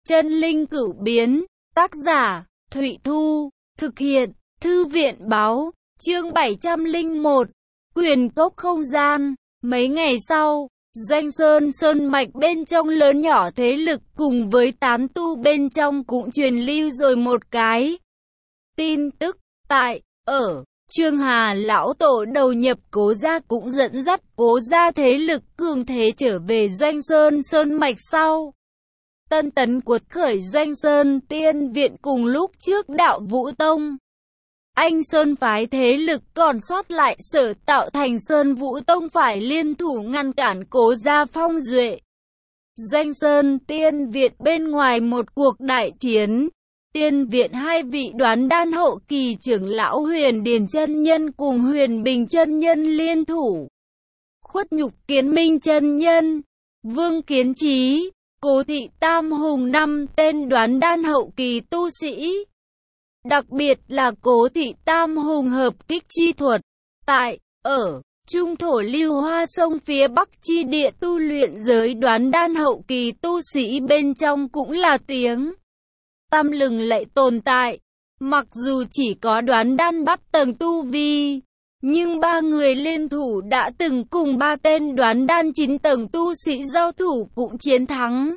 Chân linh cửu biến, tác giả, Thụy Thu, thực hiện, Thư viện báo, chương 701, quyền cốc không gian. Mấy ngày sau, Doanh Sơn mạch bên trong lớn nhỏ thế lực cùng với tán tu bên trong cũng truyền lưu rồi một cái tin tức, Trương Hà lão tổ đầu nhập Cố gia cũng dẫn dắt Cố gia thế lực cường thế trở về Doanh Sơn mạch sau. Tân tấn cuột khởi Doanh Sơn Tiên Viện cùng lúc trước Đạo Vũ Tông. Anh Sơn phái thế lực còn sót lại sở tạo thành Sơn Vũ Tông phải liên thủ ngăn cản Cố gia phong duệ. Doanh Sơn Tiên Viện bên ngoài một cuộc đại chiến. Tiên Viện hai vị đoán đan hậu kỳ trưởng lão Huyền Điền chân nhân cùng Huyền Bình chân nhân liên thủ. Khuất Nhục Kiến Minh chân nhân, Vương Kiến Trí, Cố Thị Tam Hùng 5 tên đoán đan hậu kỳ tu sĩ. Đặc biệt là Cố Thị Tam Hùng hợp kích chi thuật, Trung thổ Lưu Hoa sông phía Bắc chi địa tu luyện giới đoán đan hậu kỳ tu sĩ bên trong cũng là tiếng tăm lừng lẫy tồn tại. Mặc dù chỉ có đoán đan bắt tầng tu vi, nhưng ba người liên thủ đã từng cùng ba tên đoán đan 9 tầng tu sĩ giao thủ cũng chiến thắng.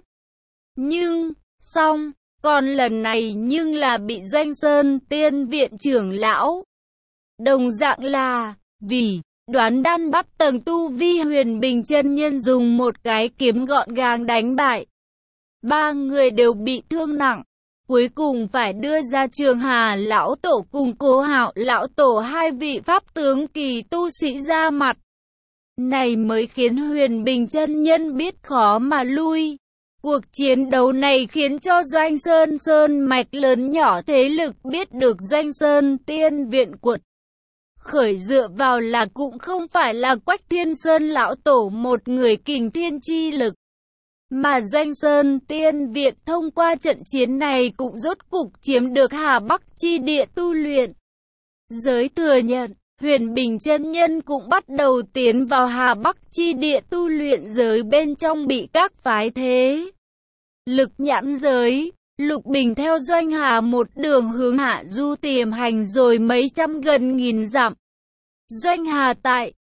Còn lần này nhưng là bị Doanh Sơn Tiên Viện trưởng lão. Đồng dạng là vì đoán đan bắt tầng tu vi Huyền Bình chân nhân dùng một cái kiếm gọn gàng đánh bại. Ba người đều bị thương nặng. Cuối cùng phải đưa ra Trường Hà lão tổ cùng Cố Hạo lão tổ hai vị pháp tướng kỳ tu sĩ ra mặt. Này mới khiến Huyền Bình chân nhân biết khó mà lui. Cuộc chiến đấu này khiến cho Doanh Sơn mạch lớn nhỏ thế lực biết được Doanh Sơn Tiên Viện cuột khởi dựa vào là cũng không phải là Quách Thiên Sơn lão tổ một người kình thiên chi lực. Mà Doanh Sơn Tiên Viện thông qua trận chiến này cũng rốt cục chiếm được Hà Bắc chi địa tu luyện giới thừa nhận. Huyền Bình chân nhân cũng bắt đầu tiến vào Hà Bắc chi địa tu luyện giới bên trong bị các phái thế lực nhãn giới. Lục Bình theo Doanh Hà một đường hướng hạ du tiềm hành rồi mấy trăm gần nghìn dặm. Doanh Hà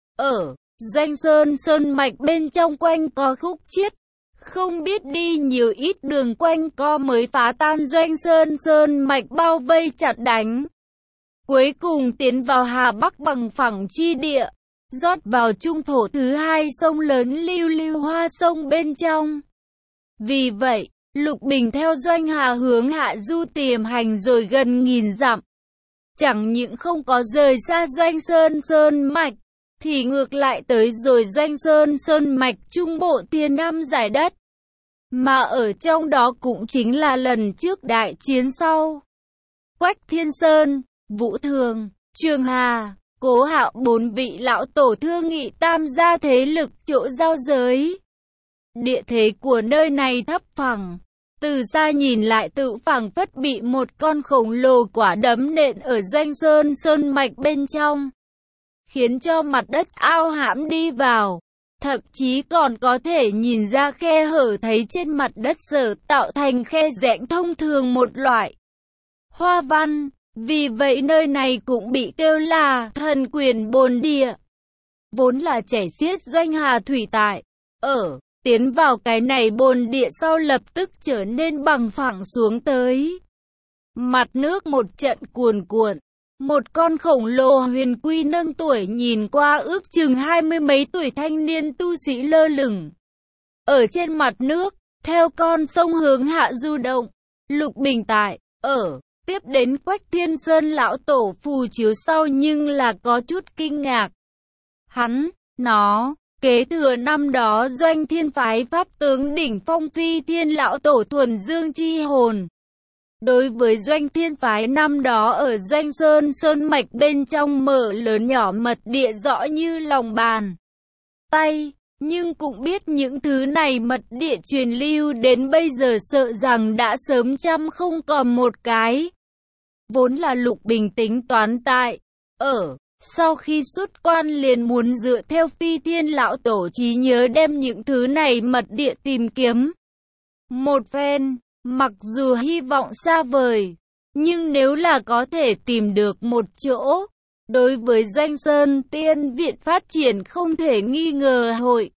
Doanh Sơn mạch bên trong quanh có khúc chiết, không biết đi nhiều ít đường quanh co mới phá tan Doanh Sơn mạch bao vây chặt đánh. Cuối cùng tiến vào Hà Bắc bằng phẳng chi địa, rót vào trung thổ thứ hai sông lớn Lưu Hoa sông bên trong. Vì vậy, Lục Bình theo Doanh Hà hướng hạ du tiềm hành rồi gần nghìn dặm. Chẳng những không có rời xa Doanh Sơn mạch, thì ngược lại tới rồi Doanh Sơn mạch trung bộ thiên nam giải đất. Mà ở trong đó cũng chính là lần trước đại chiến sau. Quách Thiên Sơn, Vũ Thường, Trường Hà, Cố Hạo 4 vị lão tổ thương nghị tam gia thế lực chỗ giao giới. Địa thế của nơi này thấp phẳng, từ xa nhìn lại tự phảng phất bị một con khổng lồ quả đấm nện ở Doanh Sơn mạch bên trong, khiến cho mặt đất ao hãm đi vào. Thậm chí còn có thể nhìn ra khe hở thấy trên mặt đất sở tạo thành khe rãnh thông thường một loại hoa văn. Vì vậy nơi này cũng bị kêu là thần quyền bồn địa. Vốn là chảy xiết Doanh Hà thủy tại, tiến vào cái này bồn địa sau lập tức trở nên bằng phẳng xuống tới. Mặt nước một trận cuồn cuộn. Một con khổng lồ huyền quy nâng tuổi nhìn qua ước chừng 20 mấy tuổi thanh niên tu sĩ lơ lửng ở trên mặt nước, theo con sông hướng hạ du động. Lục Bình tiếp đến Quách Thiên Sơn lão tổ phù chiếu sau nhưng là có chút kinh ngạc. Nó kế thừa năm đó Doanh Thiên phái pháp tướng đỉnh phong Phi Thiên lão tổ thuần dương chi hồn. Đối với Doanh Thiên phái năm đó ở Doanh Sơn mạch bên trong mở lớn nhỏ mật địa rõ như lòng bàn tay, nhưng cũng biết những thứ này mật địa truyền lưu đến bây giờ sợ rằng đã sớm trăm không còn một cái. Vốn là Lục Bình tính toán sau khi xuất quan liền muốn dựa theo Phi Thiên lão tổ trí nhớ đem những thứ này mật địa tìm kiếm một phen. Mặc dù hy vọng xa vời, nhưng nếu là có thể tìm được một chỗ, đối với Doanh Sơn Tiên Viện phát triển không thể nghi ngờ hội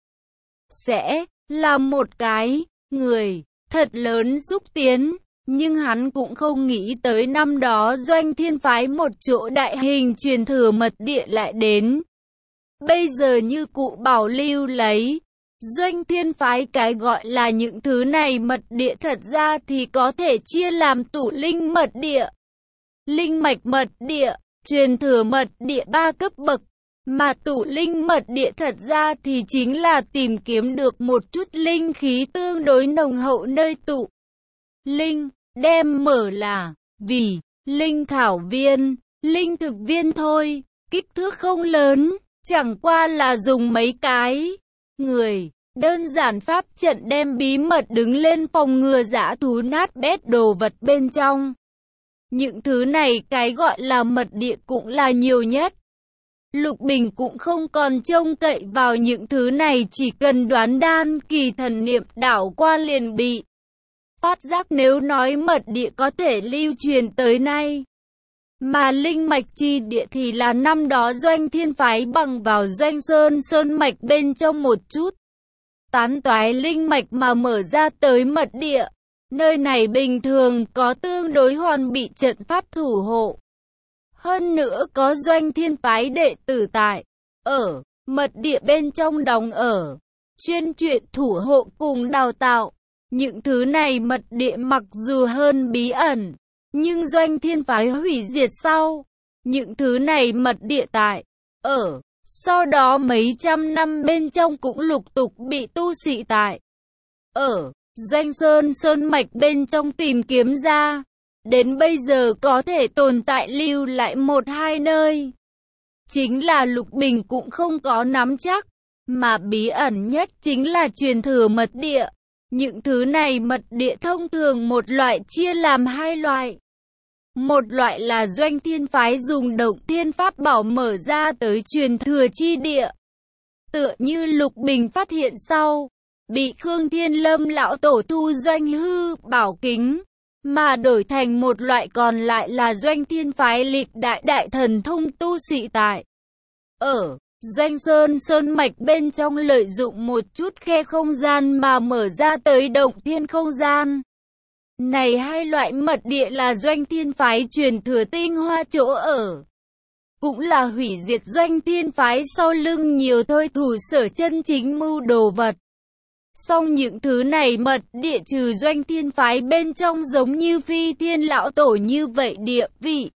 sẽ là một cái người thật lớn xúc tiến. Nhưng hắn cũng không nghĩ tới năm đó Doanh Thiên phái một chỗ đại hình truyền thừa mật địa lại đến. Bây giờ như cụ bảo lưu lấy. Doanh Thiên phái cái gọi là những thứ này mật địa thật ra thì có thể chia làm tụ linh mật địa, linh mạch mật địa, truyền thừa mật địa 3 cấp bậc. Mà tụ linh mật địa thật ra thì chính là tìm kiếm được một chút linh khí tương đối nồng hậu nơi tụ linh, đem mở là vì linh thảo viên, linh thực viên thôi, kích thước không lớn, chẳng qua là dùng mấy cái người đơn giản pháp trận đem bí mật đứng lên phòng ngừa dã thú nát bét đồ vật bên trong. Những thứ này cái gọi là mật địa cũng là nhiều nhất. Lục Bình cũng không còn trông cậy vào những thứ này, chỉ cần đoán đan kỳ thần niệm đảo qua liền bị phát giác nếu nói mật địa có thể lưu truyền tới nay. Mà linh mạch chi địa thì là năm đó Doanh Thiên phái bằng vào Doanh Sơn mạch bên trong một chút tán toái linh mạch mà mở ra tới mật địa. Nơi này bình thường có tương đối hoàn bị trận pháp thủ hộ. Hơn nữa có Doanh Thiên phái đệ tử tại ở mật địa bên trong đóng ở, chuyên chuyện thủ hộ cùng đào tạo. Những thứ này mật địa mặc dù hơn bí ẩn, nhưng Doanh Thiên phái hủy diệt sau, những thứ này mật địa tại ở sau đó mấy trăm năm bên trong cũng lục tục bị tu sĩ tại ở Doanh Sơn mạch bên trong tìm kiếm ra. Đến bây giờ có thể tồn tại lưu lại một hai nơi. Chính là Lục Bình cũng không có nắm chắc. Mà bí ẩn nhất chính là truyền thừa mật địa. Những thứ này mật địa thông thường một loại chia làm hai loại. Một loại là Doanh Thiên phái dùng động thiên pháp bảo mở ra tới truyền thừa chi địa. Tựa như Lục Bình phát hiện sau, bị Khương Thiên Lâm lão tổ thu Doanh hư bảo kính. Mà đổi thành một loại còn lại là Doanh Thiên phái lịch đại thần thông tu sĩ tại ở Doanh Sơn mạch bên trong lợi dụng một chút khe không gian mà mở ra tới động thiên không gian. Này hai loại mật địa là Doanh Thiên phái truyền thừa tinh hoa chỗ ở. Cũng là hủy diệt Doanh Thiên phái sau lưng nhiều thôi thủ sở chân chính mưu đồ vật. Song những thứ này mật địa trừ Doanh Thiên phái bên trong giống như Phi Thiên lão tổ như vậy địa vị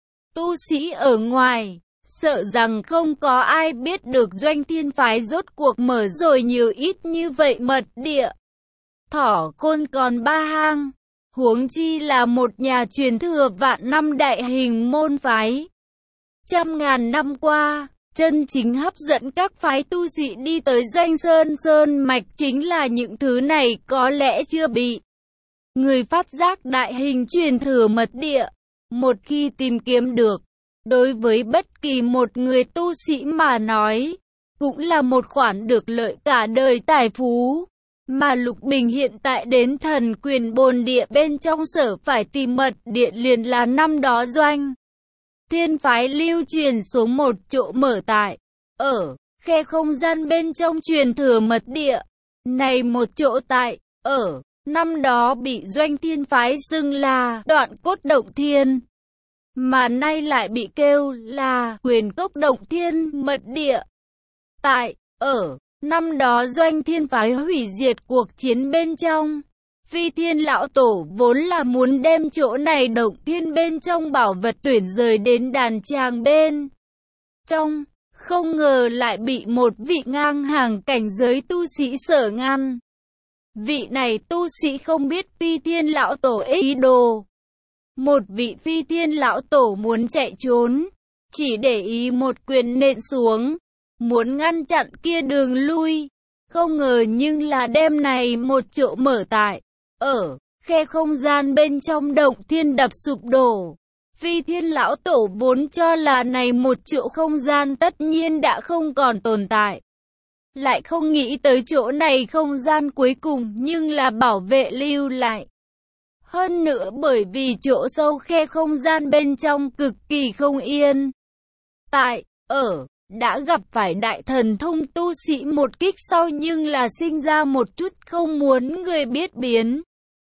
tu sĩ ở ngoài, sợ rằng không có ai biết được Doanh Thiên phái rốt cuộc mở rồi nhiều ít như vậy mật địa. Thỏ Khôn còn 3 hang, huống chi là một nhà truyền thừa vạn năm đại hình môn phái. Trăm ngàn năm qua, chân chính hấp dẫn các phái tu sĩ đi tới Doanh Sơn mạch chính là những thứ này có lẽ chưa bị người phát giác đại hình truyền thừa mật địa. Một khi tìm kiếm được, đối với bất kỳ một người tu sĩ mà nói, cũng là một khoản được lợi cả đời tài phú. Mà Lục Bình hiện tại đến Thần Quyền Bồn Địa bên trong sở phải tìm mật địa liền là năm đó Doanh Thiên phái lưu truyền xuống một chỗ mở tại ở khe không gian bên trong truyền thừa mật địa. Này một chỗ tại ở năm đó bị Doanh Thiên phái xưng là Đoạn Cốt Động Thiên, mà nay lại bị kêu là Quyền Cốc Động Thiên mật địa. Tại ở năm đó Doanh Thiên phái hủy diệt cuộc chiến bên trong, Phi Thiên lão tổ vốn là muốn đem chỗ này động thiên bên trong bảo vật tuyển rời đến đàn tràng bên trong, không ngờ lại bị một vị ngang hàng cảnh giới tu sĩ sở ngăn. Vị này tu sĩ không biết Phi Thiên lão tổ ý đồ. Một vị Phi Thiên lão tổ muốn chạy trốn, chỉ để ý một quyền nện xuống, muốn ngăn chặn kia đường lui. Không ngờ nhưng là đêm này một chỗ mở tại ở khe không gian bên trong động thiên đập sụp đổ. Phi Thiên lão tổ vốn cho là này một chỗ không gian tất nhiên đã không còn tồn tại, lại không nghĩ tới chỗ này không gian cuối cùng nhưng là bảo vệ lưu lại Hơn nữa bởi vì chỗ sâu khe không gian bên trong cực kỳ không yên. Đã gặp phải đại thần thông tu sĩ một kích sau nhưng là sinh ra một chút không muốn người biết biến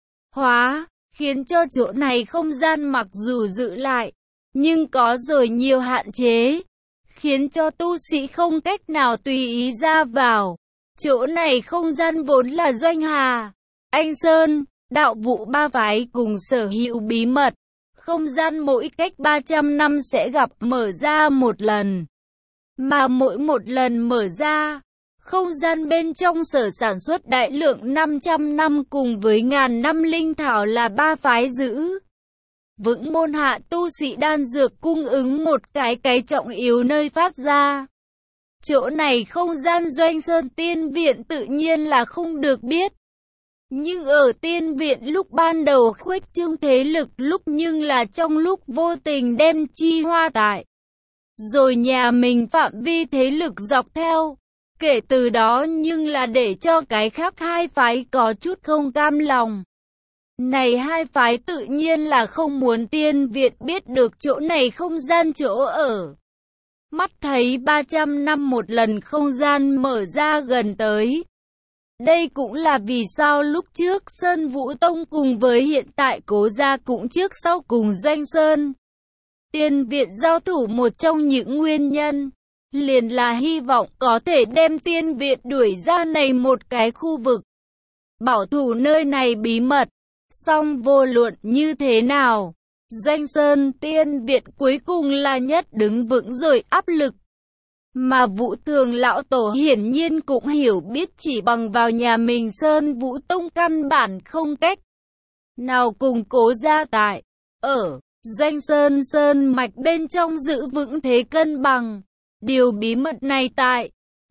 hóa, khiến cho chỗ này không gian mặc dù giữ lại, nhưng có rồi nhiều hạn chế, khiến cho tu sĩ không cách nào tùy ý ra vào. Chỗ này không gian vốn là Doanh Hà, Anh Sơn, đạo vụ ba phái cùng sở hữu bí mật. Không gian mỗi cách 300 năm sẽ gặp mở ra một lần. Mà mỗi một lần mở ra, không gian bên trong sở sản xuất đại lượng 500 năm cùng với ngàn năm linh thảo là ba phái giữ vững môn hạ tu sĩ đan dược cung ứng một cái trọng yếu nơi phát ra. Chỗ này không gian Doanh Sơn Tiên Viện tự nhiên là không được biết. Nhưng ở Tiên Viện lúc ban đầu khuếch trương thế lực lúc nhưng là trong lúc vô tình đem chi hoa tại. Rồi nhà mình phạm vi thế lực dọc theo. Kể từ đó nhưng là để cho cái khác hai phái có chút không cam lòng. Này hai phái tự nhiên là không muốn Tiên Viện biết được chỗ này không gian chỗ ở. Mắt thấy 300 năm một lần không gian mở ra gần tới. Đây cũng là vì sao lúc trước Sơn Vũ Tông cùng với hiện tại Cố Gia cũng trước sau cùng Doanh Sơn Tiên Viện giao thủ một trong những nguyên nhân. Liền là hy vọng có thể đem Tiên Viện đuổi ra này một cái khu vực. Bảo thủ nơi này bí mật. Song vô luận như thế nào, Doanh Sơn Tiên Viện cuối cùng là nhất đứng vững rồi áp lực. Mà Vũ Thường lão tổ hiển nhiên cũng hiểu biết chỉ bằng vào nhà mình Sơn Vũ Tông căn bản không cách nào cùng Cố Gia tại. Ở Doanh Sơn mạch bên trong giữ vững thế cân bằng. Điều bí mật này tại.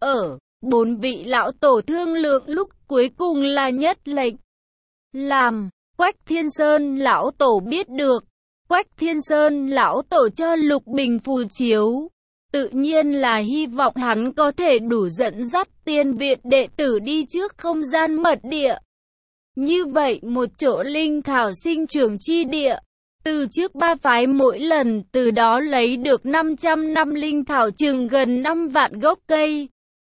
Bốn vị lão tổ thương lượng lúc cuối cùng là nhất lệnh. Làm. Quách Thiên Sơn lão tổ biết được. Quách Thiên Sơn lão tổ cho Lục Bình phù chiếu. Tự nhiên là hy vọng hắn có thể đủ dẫn dắt Tiên Viện đệ tử đi trước không gian mật địa. Như vậy một chỗ linh thảo sinh trưởng chi địa. Từ trước ba phái mỗi lần từ đó lấy được 500 năm linh thảo chừng gần 5 vạn gốc cây.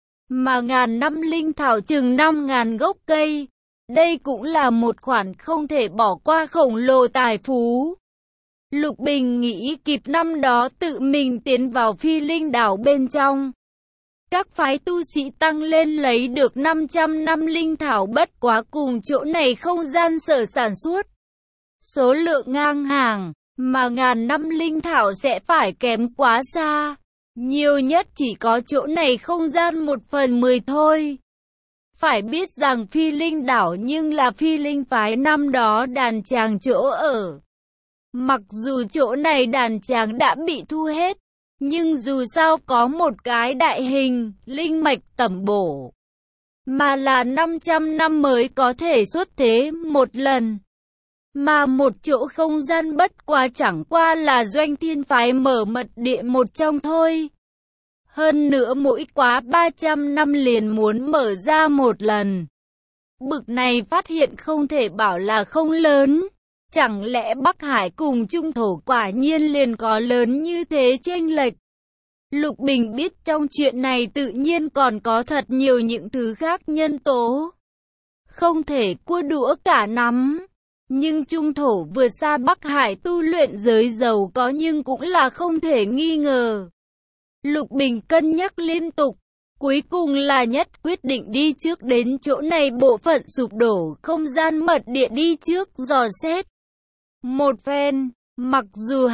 Mà ngàn năm linh thảo chừng 5.000 gốc cây. Đây cũng là một khoản không thể bỏ qua khổng lồ tài phú. Lục Bình nghĩ kịp năm đó tự mình tiến vào Phi Linh đảo bên trong. Các phái tu sĩ tăng lên lấy được 500 năm linh thảo bất quá cùng chỗ này không gian sở sản xuất. Số lượng ngang hàng, mà ngàn năm linh thảo sẽ phải kém quá xa. Nhiều nhất chỉ có chỗ này không gian 1/10 thôi. Phải biết rằng Phi Linh đảo nhưng là Phi Linh phái năm đó đàn tràng chỗ ở. Mặc dù chỗ này đàn tràng đã bị thu hết, nhưng dù sao có một cái đại hình, linh mạch tẩm bổ. Mà là 500 năm mới có thể xuất thế một lần. Mà một chỗ không gian bất quá chẳng qua là Doanh Thiên phái mở mật địa một trong thôi. Hơn nữa mỗi quá 300 năm liền muốn mở ra một lần. Bực này phát hiện không thể bảo là không lớn. Chẳng lẽ Bắc Hải cùng Trung Thổ quả nhiên liền có lớn như thế chênh lệch? Lục Bình biết trong chuyện này tự nhiên còn có thật nhiều những thứ khác nhân tố. Không thể cua đũa cả nắm. Nhưng Trung Thổ vượt xa Bắc Hải tu luyện giới giàu có nhưng cũng là không thể nghi ngờ. Lục Bình cân nhắc liên tục. Cuối cùng là nhất quyết định đi trước đến chỗ này bộ phận sụp đổ không gian mật địa đi trước dò xét. Một phen, mặc dù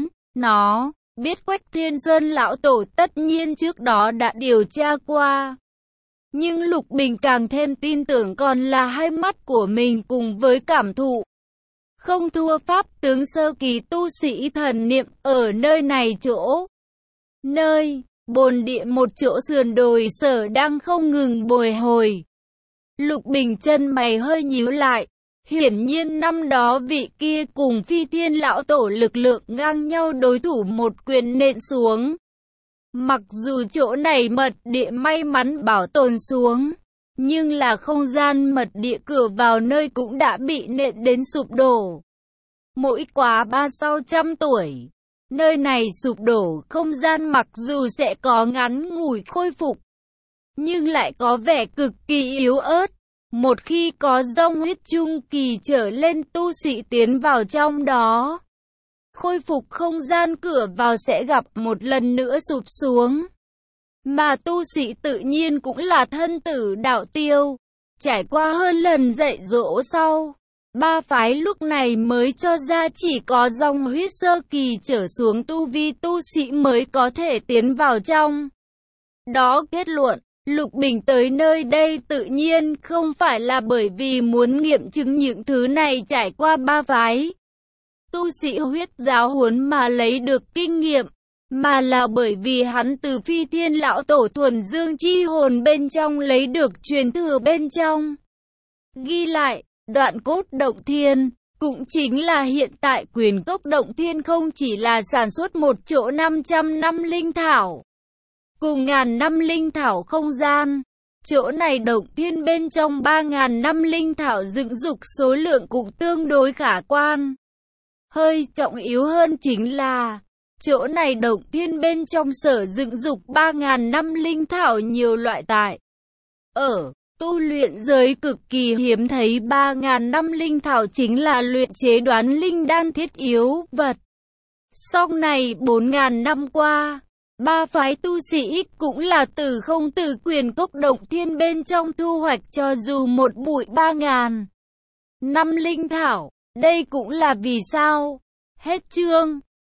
nó biết Quách Thiên Sơn lão tổ tất nhiên trước đó đã điều tra qua. Nhưng Lục Bình càng thêm tin tưởng còn là hai mắt của mình cùng với cảm thụ. Không thua pháp tướng sơ kỳ tu sĩ thần niệm ở nơi này chỗ. Nơi, bồn địa một chỗ sườn đồi sở đang không ngừng bồi hồi. Lục Bình chân mày hơi nhíu lại. Hiển nhiên năm đó vị kia cùng Phi Thiên lão tổ lực lượng ngang nhau đối thủ một quyền nện xuống. Mặc dù chỗ này mật địa may mắn bảo tồn xuống, nhưng là không gian mật địa cửa vào nơi cũng đã bị nện đến sụp đổ. Mỗi quá 300-600 tuổi, nơi này sụp đổ, không gian mặc dù sẽ có ngắn ngủi khôi phục, nhưng lại có vẻ cực kỳ yếu ớt. Một khi có dòng huyết trung kỳ trở lên tu sĩ tiến vào trong đó, khôi phục không gian cửa vào sẽ gặp một lần nữa sụp xuống. Mà tu sĩ tự nhiên cũng là thân tử đạo tiêu. Trải qua hơn lần dạy dỗ sau, ba phái lúc này mới cho ra chỉ có dòng huyết sơ kỳ trở xuống tu vi tu sĩ mới có thể tiến vào trong. Đó kết luận, Lục Bình tới nơi đây tự nhiên không phải là bởi vì muốn nghiệm chứng những thứ này trải qua ba phái tu sĩ huyết giáo huấn mà lấy được kinh nghiệm, mà là bởi vì hắn từ Phi Thiên lão tổ thuần dương chi hồn bên trong lấy được truyền thừa bên trong. Ghi lại, đoạn cốt động thiên, cũng chính là hiện tại Quyền Cốc động thiên không chỉ là sản xuất một chỗ 500 năm linh thảo, cùng ngàn năm linh thảo không gian. Chỗ này động thiên bên trong 3.000 năm linh thảo dựng dục số lượng cũng tương đối khả quan. Hơi trọng yếu hơn chính là, chỗ này động thiên bên trong sở dựng dục 3.000 năm linh thảo nhiều loại tại. Ở tu luyện giới cực kỳ hiếm thấy 3.000 năm linh thảo chính là luyện chế đoán linh đan thiết yếu vật. Sau này 4.000 năm qua, ba phái tu sĩ cũng là từ không từ Quyền Cốc động thiên bên trong thu hoạch cho dù một bụi 3.000 năm linh thảo. Đây cũng là vì sao. Hết chương.